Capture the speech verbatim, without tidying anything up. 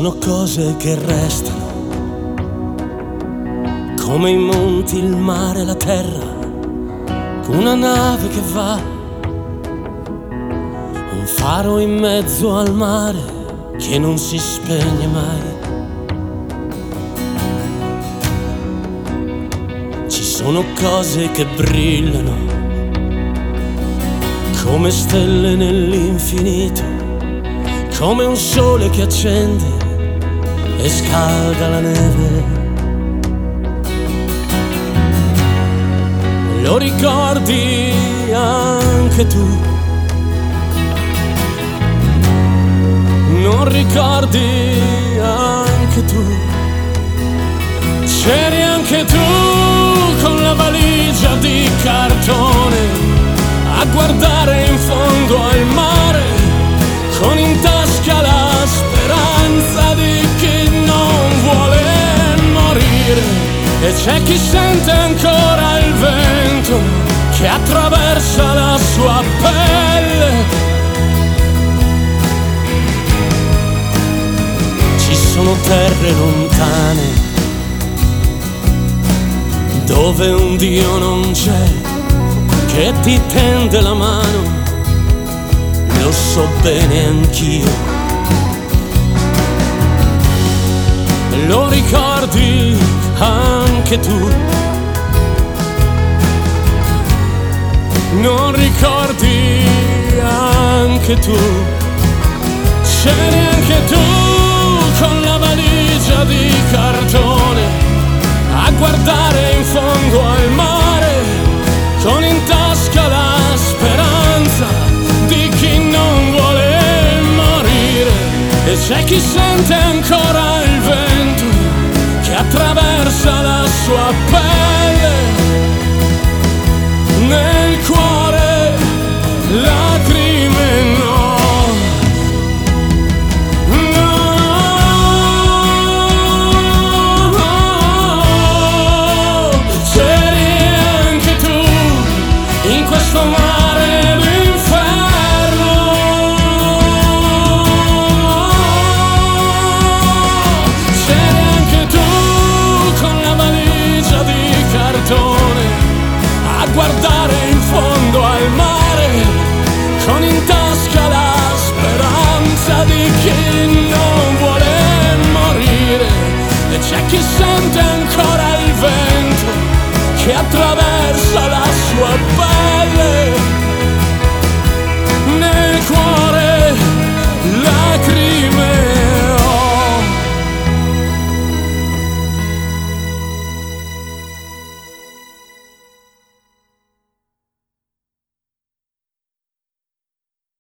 sono cose che restano, come i monti, il mare, la terra, una nave che va, un faro in mezzo al mare che non si spegne mai. Ci sono cose che brillano come stelle nell'infinito, come un sole che accende e scalda la neve. Lo ricordi anche tu? Non ricordi anche tu? C'eri anche tu con la valigia di cartone a guardare in fondo al mare, con in tasca la speranza di chi non vuole morire. E c'è chi sente ancora il vento che attraversa la sua pelle. Ci sono terre lontane dove un Dio non c'è che ti tende la mano. Lo so bene anch'io. Lo ricordi anche tu? Non ricordi anche tu? C'eri anche tu con la valigia di cartone a guardare in fondo al mare, con in tasca la speranza di chi non vuole morire. E c'è chi sente ancora il vento che attraversa la sua pelle. Nel cuore lacrime no. Questo mare d'inferno, c'eri anche tu con la valigia di cartone a guardare in fondo al mare, con in tasca la speranza di chi non vuole morire. E c'è chi sente ancora il vento che attraversa